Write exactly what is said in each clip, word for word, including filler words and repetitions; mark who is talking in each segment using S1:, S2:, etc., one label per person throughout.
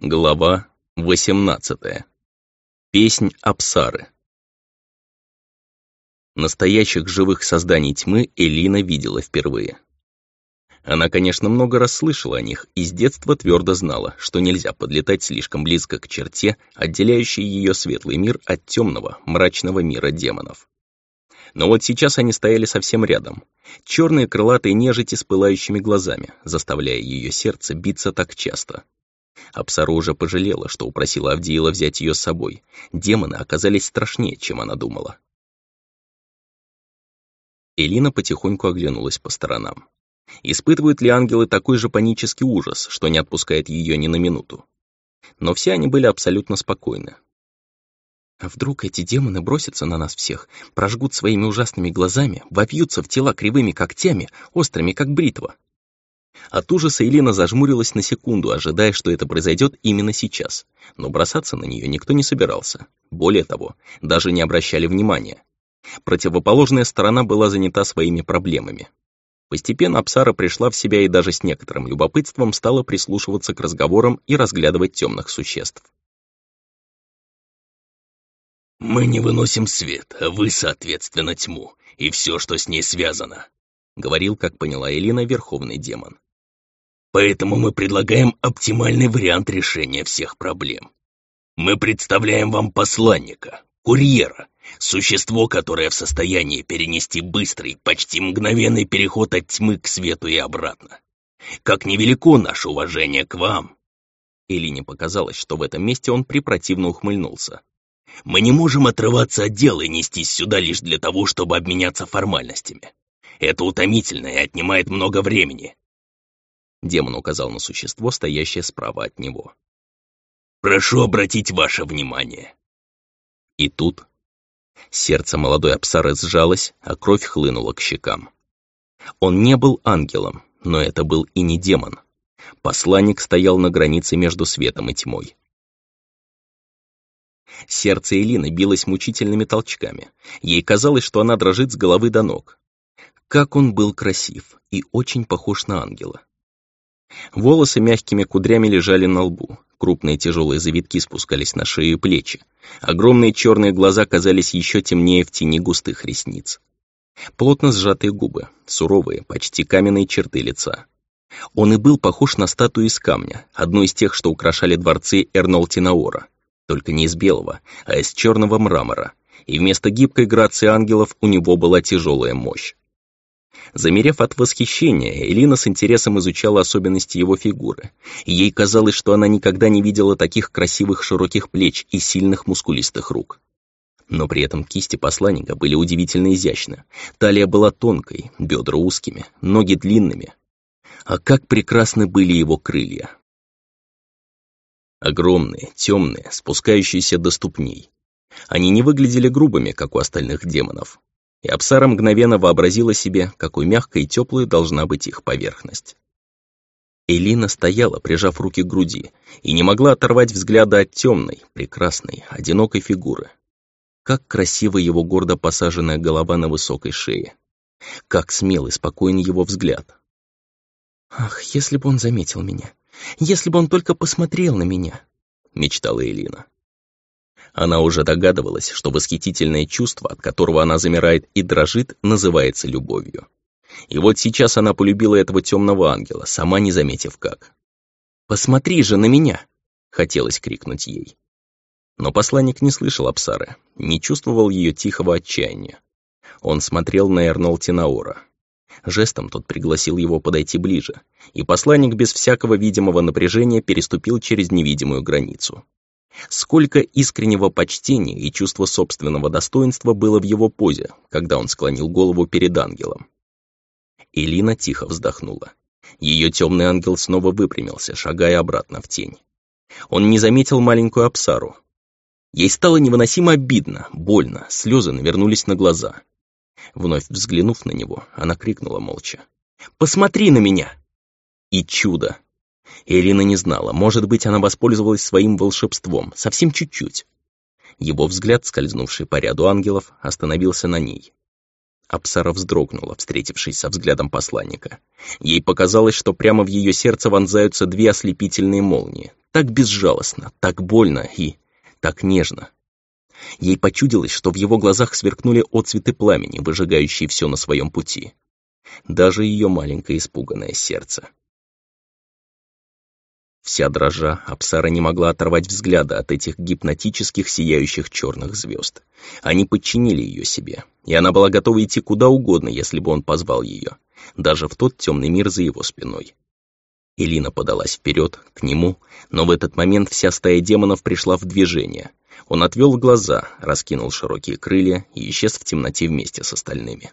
S1: Глава восемнадцатая. Песнь Апсары. Настоящих живых созданий тьмы Элина видела впервые. Она, конечно, много раз слышала о них и с детства твердо знала, что нельзя подлетать слишком близко к черте, отделяющей ее светлый мир от темного, мрачного мира демонов. Но вот сейчас они стояли совсем рядом. Черные крылатые нежити с пылающими глазами, заставляя ее сердце биться так часто. Апсара уже пожалела, что упросила Авдиила взять ее с собой. Демоны оказались страшнее, чем она думала. Элина потихоньку оглянулась по сторонам. Испытывают ли ангелы такой же панический ужас, что не отпускает ее ни на минуту? Но все они были абсолютно спокойны. А вдруг эти демоны бросятся на нас всех, прожгут своими ужасными глазами, вопьются в тела кривыми когтями, острыми как бритва? От ужаса Элина зажмурилась на секунду, ожидая, что это произойдет именно сейчас. Но бросаться на нее никто не собирался. Более того, даже не обращали внимания. Противоположная сторона была занята своими проблемами. Постепенно Апсара пришла в себя и даже с некоторым любопытством стала прислушиваться к разговорам и разглядывать темных существ.
S2: «Мы не выносим свет, а вы, соответственно, тьму, и все, что с ней связано», — говорил, как поняла Элина, верховный демон. «Поэтому мы предлагаем оптимальный вариант решения всех проблем. Мы представляем вам посланника, курьера, существо, которое в состоянии перенести быстрый, почти мгновенный переход от тьмы к свету и обратно. Как невелико наше уважение к вам».
S1: Элине показалось, что в этом месте он препротивно ухмыльнулся.
S2: «Мы не можем отрываться от дела и нестись сюда лишь для того, чтобы обменяться формальностями. Это утомительно и отнимает много времени».
S1: Демон указал на существо, стоящее справа от него.
S2: «Прошу обратить ваше внимание».
S1: И тут сердце молодой Апсары сжалось, а кровь хлынула к щекам. Он не был ангелом, но это был и не демон. Посланник стоял на границе между светом и тьмой. Сердце Элины билось мучительными толчками. Ей казалось, что она дрожит с головы до ног. Как он был красив и очень похож на ангела. Волосы мягкими кудрями лежали на лбу, крупные тяжелые завитки спускались на шею и плечи. Огромные черные глаза казались еще темнее в тени густых ресниц. Плотно сжатые губы, суровые, почти каменные черты лица. Он и был похож на статую из камня, одну из тех, что украшали дворцы Эрнол-Тинаора. Только не из белого, а из черного мрамора, и вместо гибкой грации ангелов у него была тяжелая мощь. Замерев от восхищения, Элина с интересом изучала особенности его фигуры, и ей казалось, что она никогда не видела таких красивых широких плеч и сильных мускулистых рук. Но при этом кисти посланника были удивительно изящны, талия была тонкой, бедра узкими, ноги длинными. А как прекрасны были его крылья! Огромные, темные, спускающиеся до ступней. Они не выглядели грубыми, как у остальных демонов. И Апсара мгновенно вообразила себе, какой мягкой и теплой должна быть их поверхность. Элина стояла, прижав руки к груди, и не могла оторвать взгляда от темной, прекрасной, одинокой фигуры. Как красива его гордо посаженная голова на высокой шее. Как смелый, спокойный его взгляд. «Ах, если бы он заметил меня! Если бы он только посмотрел на меня!» — мечтала Элина. Она уже догадывалась, что восхитительное чувство, от которого она замирает и дрожит, называется любовью. И вот сейчас она полюбила этого темного ангела, сама не заметив как. «Посмотри же на меня!» — хотелось крикнуть ей. Но посланник не слышал Апсары, не чувствовал ее тихого отчаяния. Он смотрел на Эрнол-Тинаора. Жестом тот пригласил его подойти ближе, и посланник без всякого видимого напряжения переступил через невидимую границу. Сколько искреннего почтения и чувства собственного достоинства было в его позе, когда он склонил голову перед ангелом. Элина тихо вздохнула. Ее темный ангел снова выпрямился, шагая обратно в тень. Он не заметил маленькую Апсару. Ей стало невыносимо обидно, больно, слезы навернулись на глаза. Вновь взглянув на него, она крикнула молча: «Посмотри на меня!» И чудо! Элина не знала, может быть, она воспользовалась своим волшебством, совсем чуть-чуть. Его взгляд, скользнувший по ряду ангелов, остановился на ней. Апсара вздрогнула, встретившись со взглядом посланника. Ей показалось, что прямо в ее сердце вонзаются две ослепительные молнии, Так безжалостно, так больно и так нежно. Ей почудилось, что в его глазах сверкнули отцветы пламени, выжигающие все на своем пути. Даже ее маленькое испуганное сердце. Вся дрожа, Апсара не могла оторвать взгляда от этих гипнотических сияющих черных звезд. Они подчинили ее себе, и она была готова идти куда угодно, если бы он позвал ее, даже в тот темный мир за его спиной. Элина подалась вперед, к нему, но в этот момент вся стая демонов пришла в движение. Он отвел глаза, раскинул широкие крылья и исчез в темноте вместе с остальными.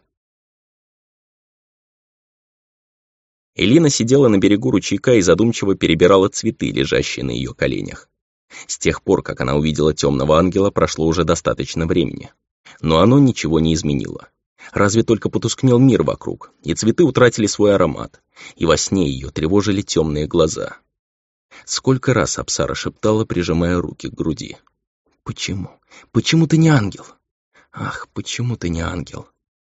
S1: Элина сидела на берегу ручейка и задумчиво перебирала цветы, лежащие на ее коленях. С тех пор, как она увидела темного ангела, прошло уже достаточно времени. Но оно ничего не изменило. Разве только потускнел мир вокруг, и цветы утратили свой аромат, и во сне ее тревожили темные глаза. Сколько раз Апсара шептала, прижимая руки к груди. «Почему? Почему ты не ангел? Ах, почему ты не ангел?»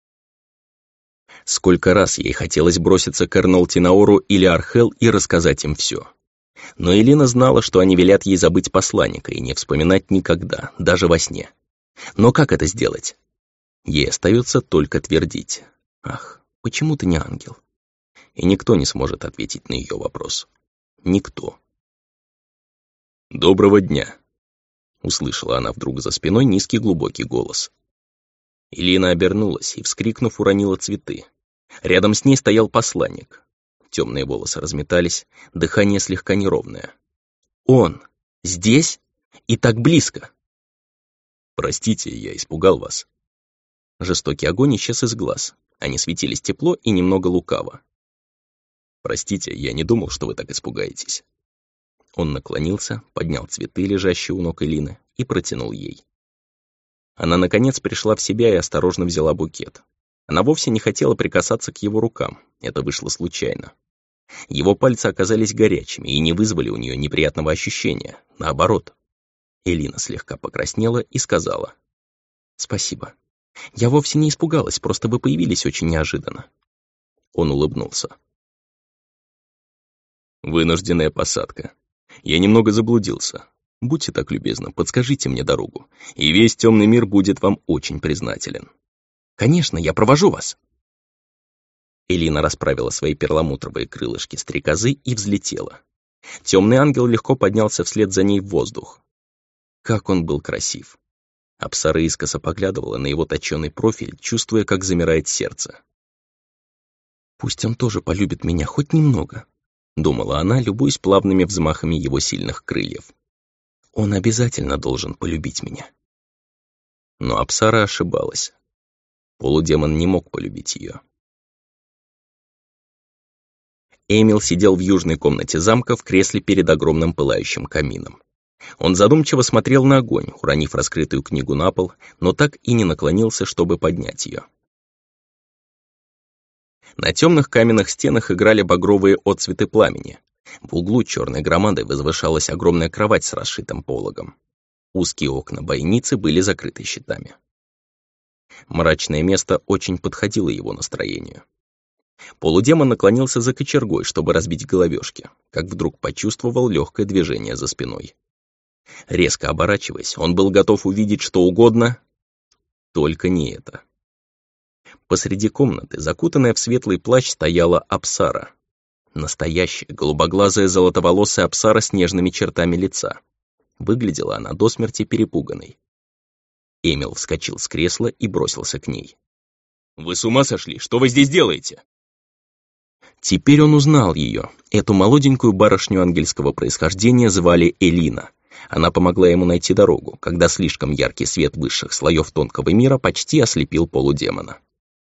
S1: Сколько раз ей хотелось броситься к Эрнол-Тинаору или Архел и рассказать им все. Но Элина знала, что они велят ей забыть посланника и не вспоминать никогда, даже во сне. Но как это сделать? Ей остается только твердить. «Ах, почему ты не ангел?» И никто не сможет ответить на ее вопрос. Никто. «Доброго дня!» Услышала она вдруг за спиной низкий глубокий голос. Элина обернулась и, вскрикнув, уронила цветы. Рядом с ней стоял посланник. Темные волосы разметались, дыхание слегка неровное. «Он! Здесь? И так близко!» «Простите, я испугал вас». Жестокий огонь исчез из глаз. Они светились тепло и немного лукаво. «Простите, я не думал, что вы так испугаетесь». Он наклонился, поднял цветы, лежащие у ног Элины, и протянул ей. Она, наконец, пришла в себя и осторожно взяла букет. Она вовсе не хотела прикасаться к его рукам, это вышло случайно. Его пальцы оказались горячими и не вызвали у нее неприятного ощущения, наоборот. Элина слегка покраснела и сказала: «Спасибо. Я вовсе не испугалась, просто вы появились очень неожиданно». Он улыбнулся. «Вынужденная посадка. Я немного заблудился. Будьте так любезны, подскажите мне дорогу, и весь темный мир будет вам очень признателен». «Конечно, я провожу вас». Элина расправила свои перламутровые крылышки стрекозы и взлетела. Темный ангел легко поднялся вслед за ней в воздух. Как он был красив. Апсара искоса поглядывала на его точёный профиль, чувствуя, как замирает сердце. «Пусть он тоже полюбит меня хоть немного», — думала она, любуясь плавными взмахами его сильных крыльев. «Он обязательно должен полюбить меня». Но Апсара ошибалась. Полудемон не мог полюбить ее. Эмил сидел в южной комнате замка в кресле перед огромным пылающим камином. Он задумчиво смотрел на огонь, уронив раскрытую книгу на пол, но так и не наклонился, чтобы поднять ее. На темных каменных стенах играли багровые отцветы пламени. В углу черной громадой возвышалась огромная кровать с расшитым пологом. Узкие окна бойницы были закрыты щитами. Мрачное место очень подходило его настроению. Полудемон наклонился за кочергой, чтобы разбить головешки, как вдруг почувствовал легкое движение за спиной. Резко оборачиваясь, он был готов увидеть что угодно, только не это. Посреди комнаты, закутанная в светлый плащ, стояла Апсара. Настоящая, голубоглазая, золотоволосая Апсара с нежными чертами лица. Выглядела она до смерти перепуганной. Эмил вскочил с кресла и бросился к ней. «Вы с ума сошли? Что вы здесь делаете?» Теперь он узнал ее. Эту молоденькую барышню ангельского происхождения звали Элина. Она помогла ему найти дорогу, когда слишком яркий свет высших слоев тонкого мира почти ослепил полудемона.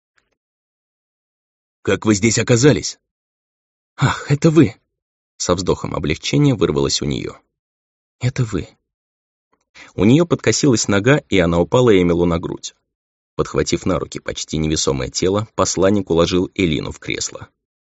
S1: «Как вы здесь оказались?» «Ах, это вы!» Со вздохом облегчения вырвалось у нее. «Это вы». У нее подкосилась нога, и она упала Эмилу на грудь. Подхватив на руки почти невесомое тело, посланник уложил Элину в кресло.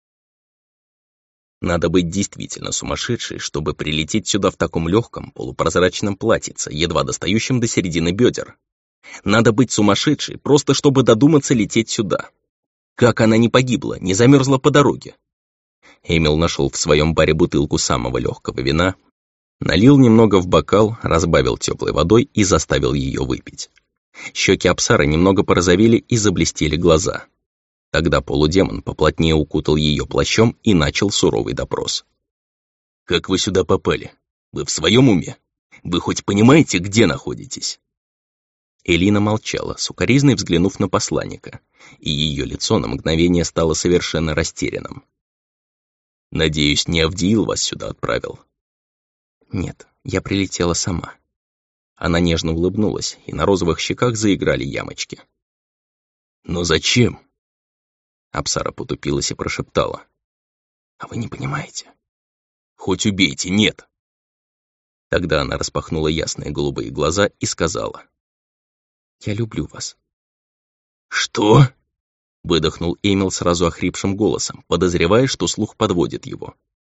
S1: Надо быть действительно сумасшедшей, чтобы прилететь сюда в таком легком, полупрозрачном платьице, едва достающем до середины бедер. Надо быть сумасшедшей, просто чтобы додуматься лететь сюда. Как она не погибла, не замерзла по дороге? Эмил нашел в своем баре бутылку самого легкого вина, Налил немного в бокал, разбавил теплой водой и заставил ее выпить. Щеки Апсары немного порозовели и заблестели глаза. Тогда полудемон поплотнее укутал ее плащом и начал суровый допрос. «Как вы сюда попали? Вы в своем уме? Вы хоть понимаете, где находитесь?» Элина молчала, сукоризной взглянув на посланника, и ее лицо на мгновение стало совершенно растерянным. «Надеюсь, не Авдиил вас сюда отправил?» «Нет, я прилетела сама». Она нежно улыбнулась, и на розовых щеках заиграли ямочки. «Но зачем?» Апсара потупилась и прошептала. «А вы не понимаете?» «Хоть убейте, нет!» Тогда она распахнула ясные голубые глаза и сказала. «Я люблю вас». «Что?» — выдохнул Эмил сразу охрипшим голосом, подозревая, что слух подводит его.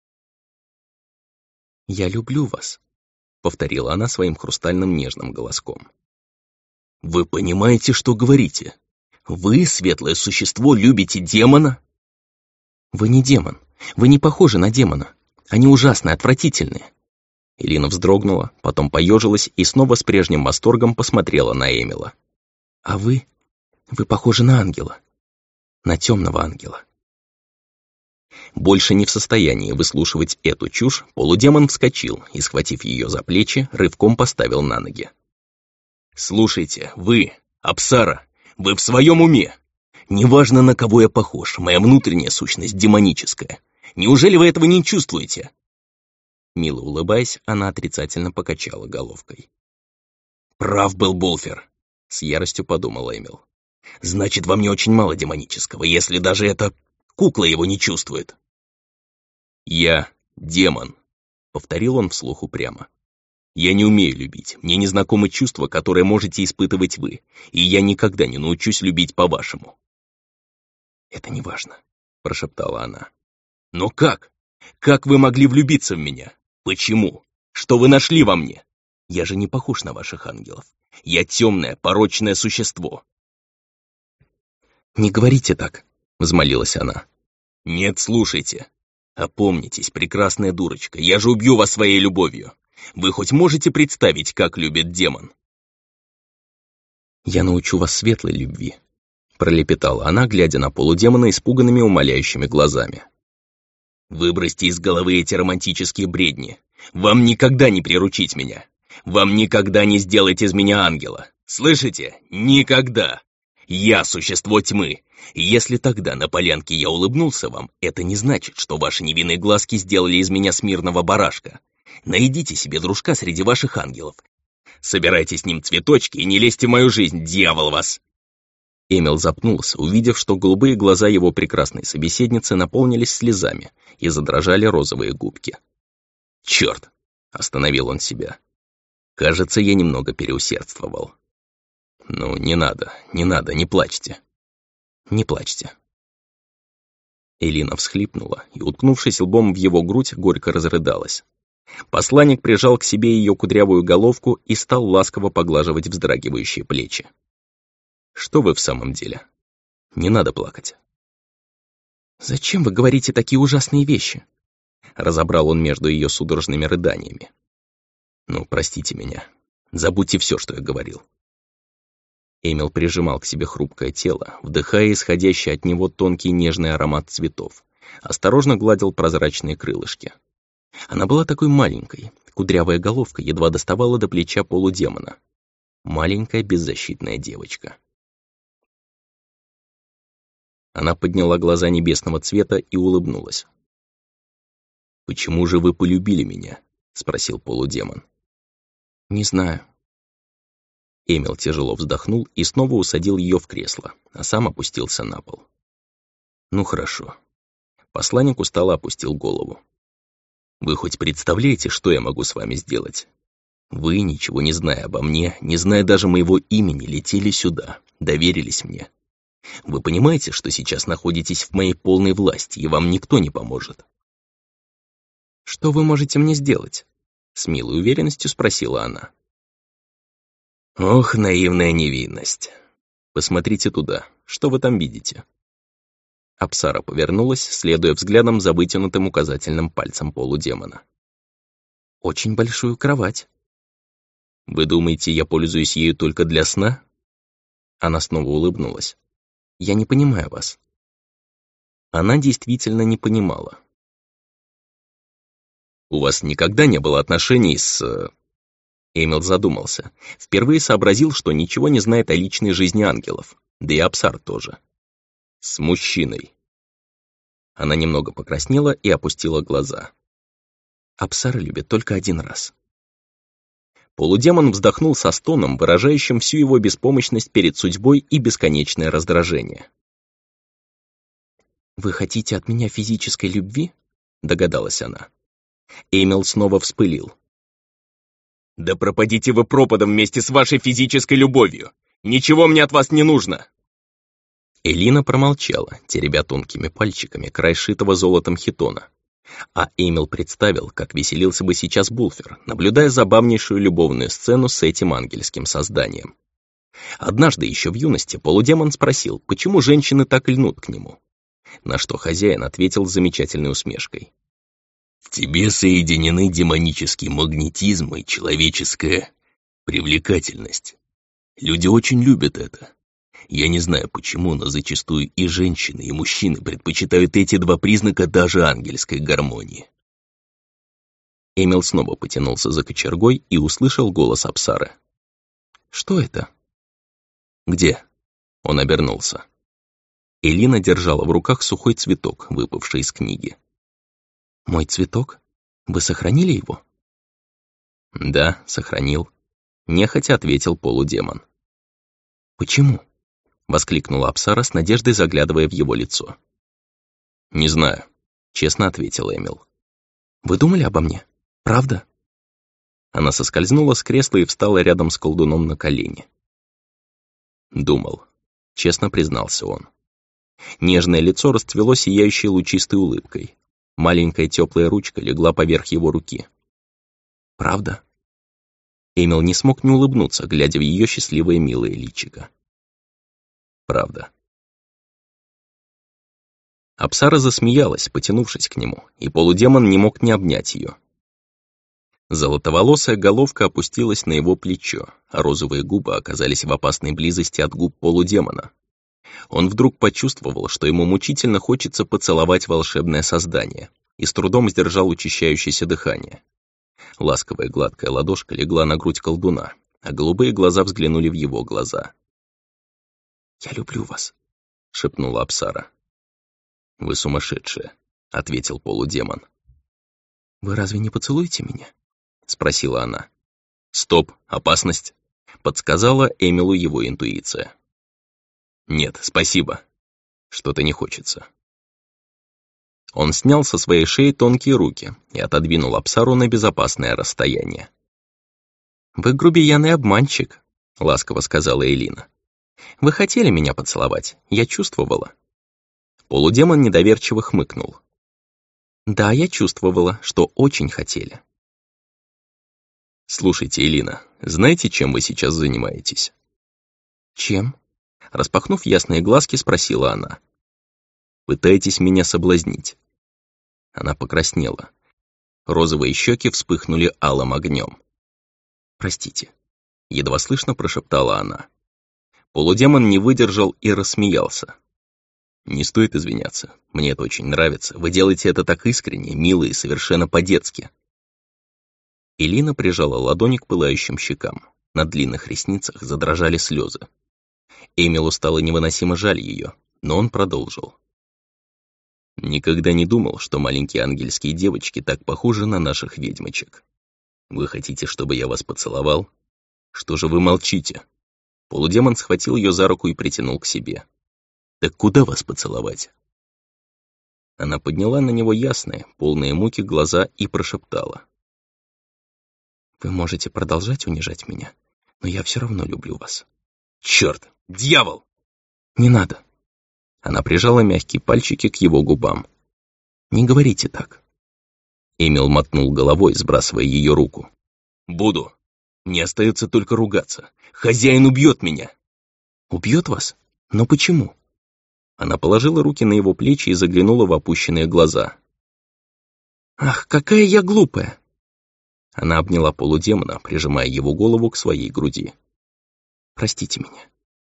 S1: «Я люблю вас», — повторила она своим хрустальным нежным голоском. «Вы понимаете, что говорите? Вы, светлое существо, любите демона?» «Вы не демон. Вы не похожи на демона. Они ужасные, отвратительные». Элина вздрогнула, потом поежилась и снова с прежним восторгом посмотрела на Эмила. «А вы? Вы похожи на ангела. На темного ангела». Больше не в состоянии выслушивать эту чушь, полудемон вскочил и, схватив ее за плечи, рывком поставил на ноги. «Слушайте, вы, Апсара, вы в своем уме? Неважно, на кого я похож, моя внутренняя сущность демоническая. Неужели вы этого не чувствуете?» Мило улыбаясь, она отрицательно покачала головкой. «Прав был Болфер», — с яростью подумал Эмил. «Значит, во мне очень мало демонического, если даже эта кукла его не чувствует». «Я демон», — повторил он вслух упрямо. «Я не умею любить, мне не знакомы чувства, которые можете испытывать вы, и я никогда не научусь любить по-вашему». «Это не важно», — прошептала она. «Но как? Как вы могли влюбиться в меня? Почему? Что вы нашли во мне? Я же не похож на ваших ангелов. Я темное, порочное существо». «Не говорите так», — взмолилась она. «Нет, слушайте. Опомнитесь, прекрасная дурочка, я же убью вас своей любовью. Вы хоть можете представить, как любит демон?» «Я научу вас светлой любви», — пролепетала она, глядя на полудемона испуганными умоляющими глазами. «Выбросьте из головы эти романтические бредни. Вам никогда не приручить меня. Вам никогда не сделать из меня ангела. Слышите? Никогда. Я существо тьмы. И если тогда на полянке я улыбнулся вам, это не значит, что ваши невинные глазки сделали из меня смирного барашка. Найдите себе дружка среди ваших ангелов. Собирайте с ним цветочки и не лезьте в мою жизнь, дьявол вас!» Эмил запнулся, увидев, что голубые глаза его прекрасной собеседницы наполнились слезами и задрожали розовые губки. «Черт!» — остановил он себя. «Кажется, я немного переусердствовал». «Ну, не надо, не надо, не плачьте. Не плачьте». Элина всхлипнула и, уткнувшись лбом в его грудь, горько разрыдалась. Посланник прижал к себе ее кудрявую головку и стал ласково поглаживать вздрагивающие плечи. «Что вы в самом деле? Не надо плакать». «Зачем вы говорите такие ужасные вещи?» Разобрал он между ее судорожными рыданиями. «Ну, простите меня. Забудьте все, что я говорил». Эмил прижимал к себе хрупкое тело, вдыхая исходящий от него тонкий нежный аромат цветов, осторожно гладил прозрачные крылышки. Она была такой маленькой, кудрявая головка едва доставала до плеча полудемона. Маленькая беззащитная девочка. Она подняла глаза небесного цвета и улыбнулась. «Почему же вы полюбили меня?» — спросил полудемон. «Не знаю». Эмил тяжело вздохнул и снова усадил ее в кресло, а сам опустился на пол. «Ну хорошо». Посланник устало опустил голову. «Вы хоть представляете, что я могу с вами сделать? Вы, ничего не зная обо мне, не зная даже моего имени, летели сюда, доверились мне. Вы понимаете, что сейчас находитесь в моей полной власти, и вам никто не поможет?» «Что вы можете мне сделать?» — с милой уверенностью спросила она. «Ох, наивная невинность. Посмотрите туда, что вы там видите?» Апсара повернулась, следуя взглядом за вытянутым указательным пальцем полудемона. Очень большую кровать. Вы думаете, я пользуюсь ею только для сна? Она снова улыбнулась. Я не понимаю вас. Она действительно не понимала. У вас никогда не было отношений с... Эмил задумался. Впервые сообразил, что ничего не знает о личной жизни ангелов. Да и Апсар тоже. С мужчиной. Она немного покраснела и опустила глаза. Апсар любит только один раз. Полудемон вздохнул со стоном, выражающим всю его беспомощность перед судьбой и бесконечное раздражение. «Вы хотите от меня физической любви?» — догадалась она. Эмил снова вспылил. «Да пропадите вы пропадом вместе с вашей физической любовью! Ничего мне от вас не нужно!» Элина промолчала, теребя тонкими пальчиками край шитого золотом хитона. А Эмил представил, как веселился бы сейчас Булфер, наблюдая забавнейшую любовную сцену с этим ангельским созданием. Однажды еще в юности полудемон спросил, почему женщины так льнут к нему. На что хозяин ответил с замечательной усмешкой.
S2: «В тебе соединены демонический магнетизм и человеческая привлекательность. Люди очень любят это. Я не знаю почему, но зачастую и женщины, и мужчины предпочитают эти два признака даже ангельской гармонии».
S1: Эмил снова потянулся за кочергой и услышал голос Апсары. «Что это?» «Где?» Он обернулся. Элина держала в руках сухой цветок, выпавший из книги. «Мой цветок? Вы сохранили его?» «Да, сохранил», — нехотя ответил полудемон. «Почему?» — воскликнула Апсара с надеждой, заглядывая в его лицо. «Не знаю», — честно ответил Эмил. «Вы думали обо мне? Правда?» Она соскользнула с кресла и встала рядом с колдуном на колени. «Думал», — честно признался он. Нежное лицо расцвело сияющей лучистой улыбкой. Маленькая теплая ручка легла поверх его руки. «Правда?» Эмил не смог не улыбнуться, глядя в ее счастливое милое личико. «Правда». Апсара засмеялась, потянувшись к нему, и полудемон не мог не обнять ее. Золотоволосая головка опустилась на его плечо, а розовые губы оказались в опасной близости от губ полудемона. Он вдруг почувствовал, что ему мучительно хочется поцеловать волшебное создание, и с трудом сдержал учащающееся дыхание. Ласковая гладкая ладошка легла на грудь колдуна, а голубые глаза взглянули в его глаза. «Я люблю вас», — шепнула Апсара. «Вы сумасшедшая», — ответил полудемон. «Вы разве не поцелуете меня?» — спросила она. «Стоп, опасность», — подсказала Эмилу его интуиция. «Нет, спасибо. Что-то не хочется». Он снял со своей шеи тонкие руки и отодвинул Апсару на безопасное расстояние. «Вы грубиян и обманщик», — ласково сказала Элина. «Вы хотели меня поцеловать, я чувствовала». Полудемон недоверчиво хмыкнул. «Да, я чувствовала, что очень хотели». «Слушайте, Элина, знаете, чем вы сейчас занимаетесь?» «Чем?» Распахнув ясные глазки, спросила она. «Пытаетесь меня соблазнить?» Она покраснела. Розовые щеки вспыхнули алым огнем. «Простите», — едва слышно прошептала она. Полудемон не выдержал и рассмеялся. «Не стоит извиняться, мне это очень нравится. Вы делаете это так искренне, мило и совершенно по-детски». Элина прижала ладони к пылающим щекам. На длинных ресницах задрожали слезы. Эмилу стало невыносимо жаль ее, но он продолжил. «Никогда не думал, что маленькие ангельские девочки так похожи на наших ведьмочек. Вы хотите, чтобы я вас поцеловал? Что же вы молчите?» Полудемон схватил ее за руку и притянул к себе. «Так куда вас поцеловать?» Она подняла на него ясные, полные муки глаза и прошептала. «Вы можете продолжать унижать меня, но я все равно люблю вас». «Черт! Дьявол!» «Не надо!» Она прижала мягкие пальчики к его губам. «Не говорите так». Эмил мотнул головой, сбрасывая ее руку. «Буду. Мне остается только ругаться. Хозяин убьет меня». «Убьет вас? Но почему?» Она положила руки на его плечи и заглянула в опущенные глаза. «Ах, какая я глупая!» Она обняла полудемона, прижимая его голову к своей груди. «Простите меня».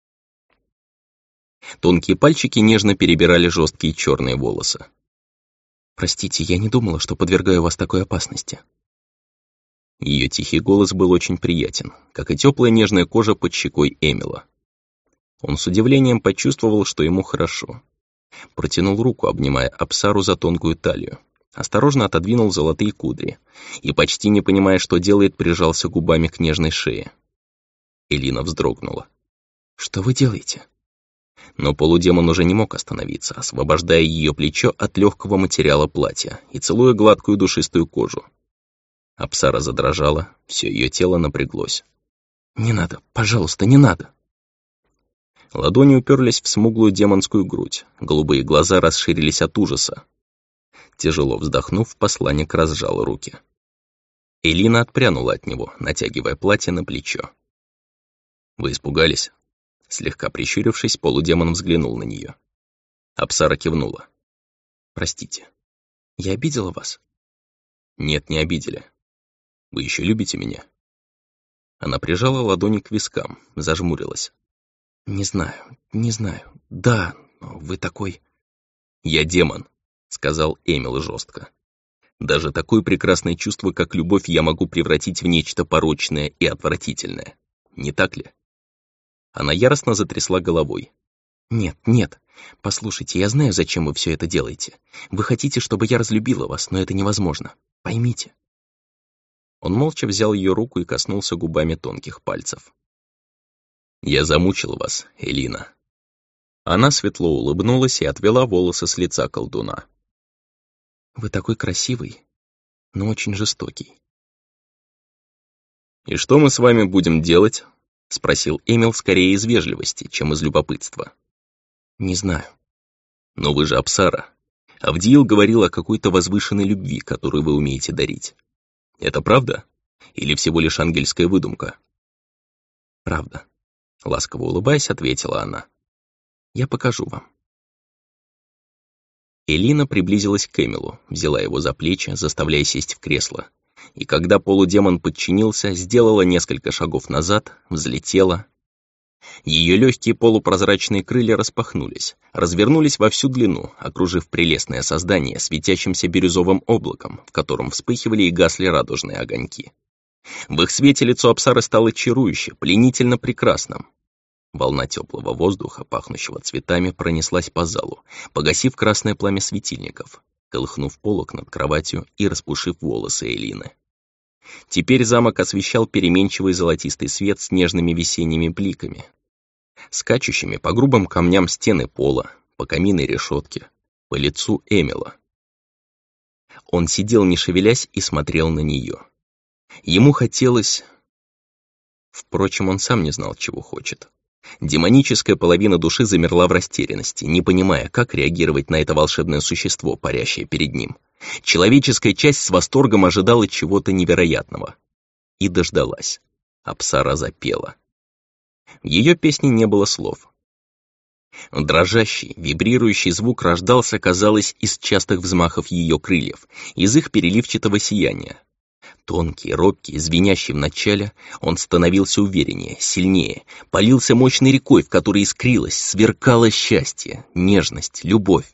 S1: Тонкие пальчики нежно перебирали жесткие черные волосы. «Простите, я не думала, что подвергаю вас такой опасности». Ее тихий голос был очень приятен, как и теплая нежная кожа под щекой Эмила. Он с удивлением почувствовал, что ему хорошо. Протянул руку, обнимая Апсару за тонкую талию. Осторожно отодвинул золотые кудри и, почти не понимая, что делает, прижался губами к нежной шее. Элина вздрогнула. «Что вы делаете?» Но полудемон уже не мог остановиться, освобождая ее плечо от легкого материала платья и целуя гладкую душистую кожу. Апсара задрожала, все ее тело напряглось. «Не надо, пожалуйста, не надо!» Ладони уперлись в смуглую демонскую грудь, голубые глаза расширились от ужаса. Тяжело вздохнув, посланник разжал руки. Элина отпрянула от него, натягивая платье на плечо. «Вы испугались?» Слегка прищурившись, полудемон взглянул на нее. Апсара кивнула. «Простите, я обидела вас?» «Нет, не обидели. Вы еще любите меня?» Она прижала ладони к вискам, зажмурилась. «Не знаю, не знаю. Да, но вы такой...» «Я демон», — сказал Эмил жестко. «Даже такое прекрасное чувство, как любовь, я могу превратить в нечто порочное и отвратительное. Не так ли?» Она яростно затрясла головой. «Нет, нет. Послушайте, я знаю, зачем вы все это делаете. Вы хотите, чтобы я разлюбила вас, но это невозможно. Поймите». Он молча взял ее руку и коснулся губами тонких пальцев. «Я замучил вас, Элина». Она светло улыбнулась и отвела волосы с лица колдуна. «Вы такой красивый, но очень жестокий». «И что мы с вами будем делать?» — спросил Эмил скорее из вежливости, чем из любопытства. «Не знаю». «Но вы же Апсара. Авдиил говорил о какой-то возвышенной любви, которую вы умеете дарить. Это правда? Или всего лишь ангельская выдумка?» «Правда», — ласково улыбаясь, ответила она. «Я покажу вам». Элина приблизилась к Эмилу, взяла его за плечи, заставляя сесть в кресло. И когда полудемон подчинился, сделала несколько шагов назад, взлетела. Ее легкие полупрозрачные крылья распахнулись, развернулись во всю длину, окружив прелестное создание светящимся бирюзовым облаком, в котором вспыхивали и гасли радужные огоньки. В их свете лицо Апсары стало чарующе, пленительно прекрасным. Волна теплого воздуха, пахнущего цветами, пронеслась по залу, погасив красное пламя светильников, колыхнув полог над кроватью и распушив волосы Элины. Теперь замок освещал переменчивый золотистый свет с нежными весенними бликами, скачущими по грубым камням стены пола, по каминной решетке, по лицу Эмила. Он сидел, не шевелясь, и смотрел на нее. Ему хотелось... Впрочем, он сам не знал, чего хочет. Демоническая половина души замерла в растерянности, не понимая, как реагировать на это волшебное существо, парящее перед ним. Человеческая часть с восторгом ожидала чего-то невероятного. И дождалась. Апсара запела. В ее песне не было слов. Дрожащий, вибрирующий звук рождался, казалось, из частых взмахов ее крыльев, из их переливчатого сияния. Тонкий, робкий, звенящий в начале, он становился увереннее, сильнее, полился мощной рекой, в которой искрилось, сверкало счастье, нежность, любовь.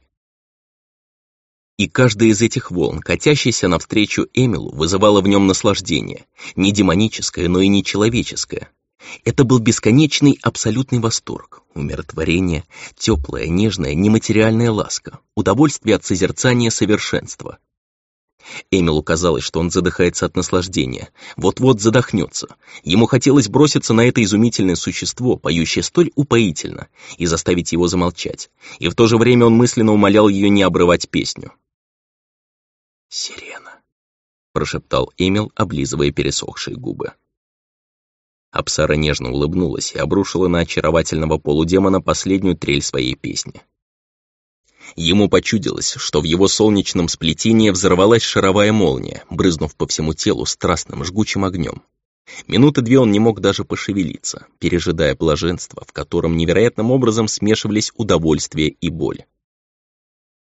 S1: И каждая из этих волн, катящаяся навстречу Эмилу, вызывала в нем наслаждение, не демоническое, но и не человеческое. Это был бесконечный абсолютный восторг, умиротворение, теплая, нежная, нематериальная ласка, удовольствие от созерцания совершенства. Эмилу казалось, что он задыхается от наслаждения, вот-вот задохнется. Ему хотелось броситься на это изумительное существо, поющее столь упоительно, и заставить его замолчать, и в то же время он мысленно умолял ее не обрывать песню. «Сирена», — прошептал Эмил, облизывая пересохшие губы. Апсара нежно улыбнулась и обрушила на очаровательного полудемона последнюю трель своей песни. Ему почудилось, что в его солнечном сплетении взорвалась шаровая молния, брызнув по всему телу страстным жгучим огнем. Минуты две он не мог даже пошевелиться, пережидая блаженство, в котором невероятным образом смешивались удовольствие и боль.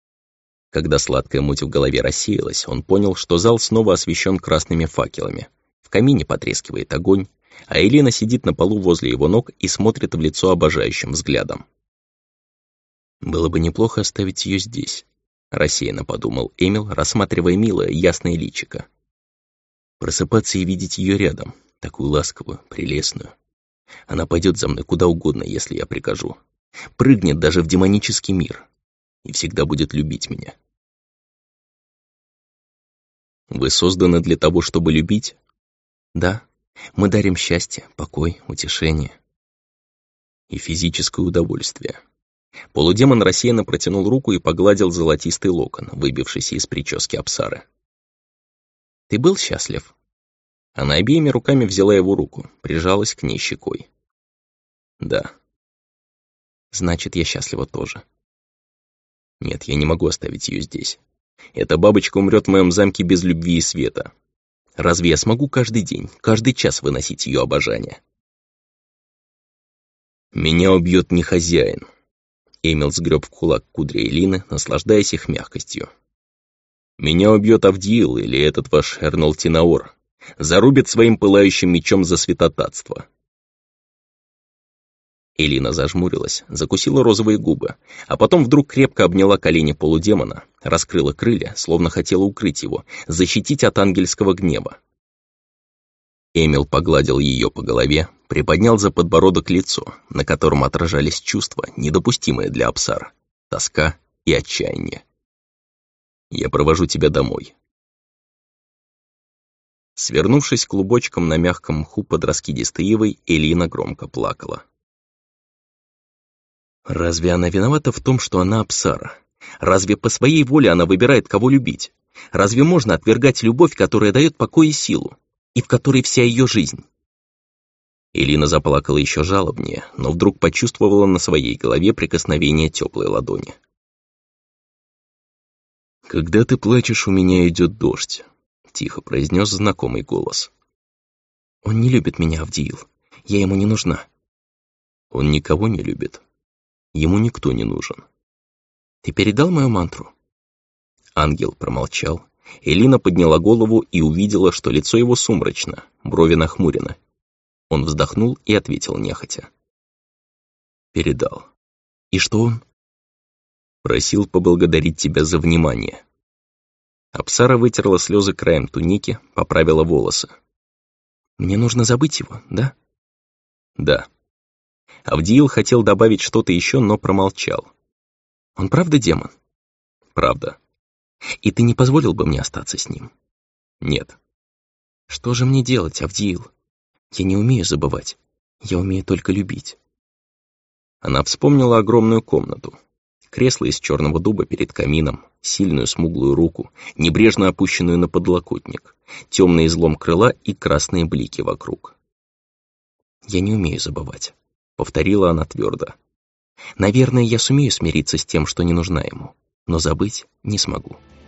S1: Когда сладкая муть в голове рассеялась, он понял, что зал снова освещен красными факелами, камине потрескивает огонь, а Элина сидит на полу возле его ног и смотрит в лицо обожающим взглядом. «Было бы неплохо оставить ее здесь», — рассеянно подумал Эмил, рассматривая милое, ясное личико. «Просыпаться и видеть ее рядом, такую ласковую, прелестную. Она пойдет за мной куда угодно, если я прикажу. Прыгнет даже в демонический мир и всегда будет любить меня». «Вы созданы для того, чтобы любить?» «Да, мы дарим счастье, покой, утешение и физическое удовольствие». Полудемон рассеянно протянул руку и погладил золотистый локон, выбившийся из прически Апсары. «Ты был счастлив?» Она обеими руками взяла его руку, прижалась к ней щекой. «Да». «Значит, я счастлива тоже». «Нет, я не могу оставить ее здесь. Эта бабочка умрет в моем замке без любви и света. Разве я смогу каждый день, каждый час выносить ее обожание?» «Меня убьет не хозяин». Эмил сгреб в кулак кудри Элины, наслаждаясь их мягкостью. «Меня убьет Авдиил или этот ваш Эрнол Тинаор. Зарубит своим пылающим мечом за святотатство». Элина зажмурилась, закусила розовые губы, а потом вдруг крепко обняла колени полудемона, раскрыла крылья, словно хотела укрыть его, защитить от ангельского гнева. Эмил погладил ее по голове, приподнял за подбородок лицо, на котором отражались чувства, недопустимые для Апсар, тоска и отчаяние. «Я провожу тебя домой». Свернувшись клубочком на мягком мху под раскидистой ивой, Элина громко плакала. Разве она виновата в том, что она Апсара? Разве по своей воле она выбирает, кого любить? Разве можно отвергать любовь, которая дает покой и силу, и в которой вся ее жизнь? Элина заплакала еще жалобнее, но вдруг почувствовала на своей голове прикосновение теплой ладони. «Когда ты плачешь, у меня идет дождь», — тихо произнес знакомый голос. «Он не любит меня, Авдиил. Я ему не нужна». «Он никого не любит. Ему никто не нужен». «Ты передал мою мантру?» Ангел промолчал. Элина подняла голову и увидела, что лицо его сумрачно, брови нахмурены. Он вздохнул и ответил нехотя. «Передал. И что он?» «Просил поблагодарить тебя за внимание». Апсара вытерла слезы краем туники, поправила волосы. «Мне нужно забыть его, да?» «Да». Авдиил хотел добавить что-то еще, но промолчал. «Он правда демон?» «Правда». «И ты не позволил бы мне остаться с ним?» «Нет». «Что же мне делать, Авдиил? Я не умею забывать. Я умею только любить». Она вспомнила огромную комнату. Кресло из черного дуба перед камином, сильную смуглую руку, небрежно опущенную на подлокотник, темный излом крыла и красные блики вокруг. «Я не умею забывать», — повторила она твердо. «Наверное, я сумею смириться с тем, что не нужна ему, но забыть не смогу».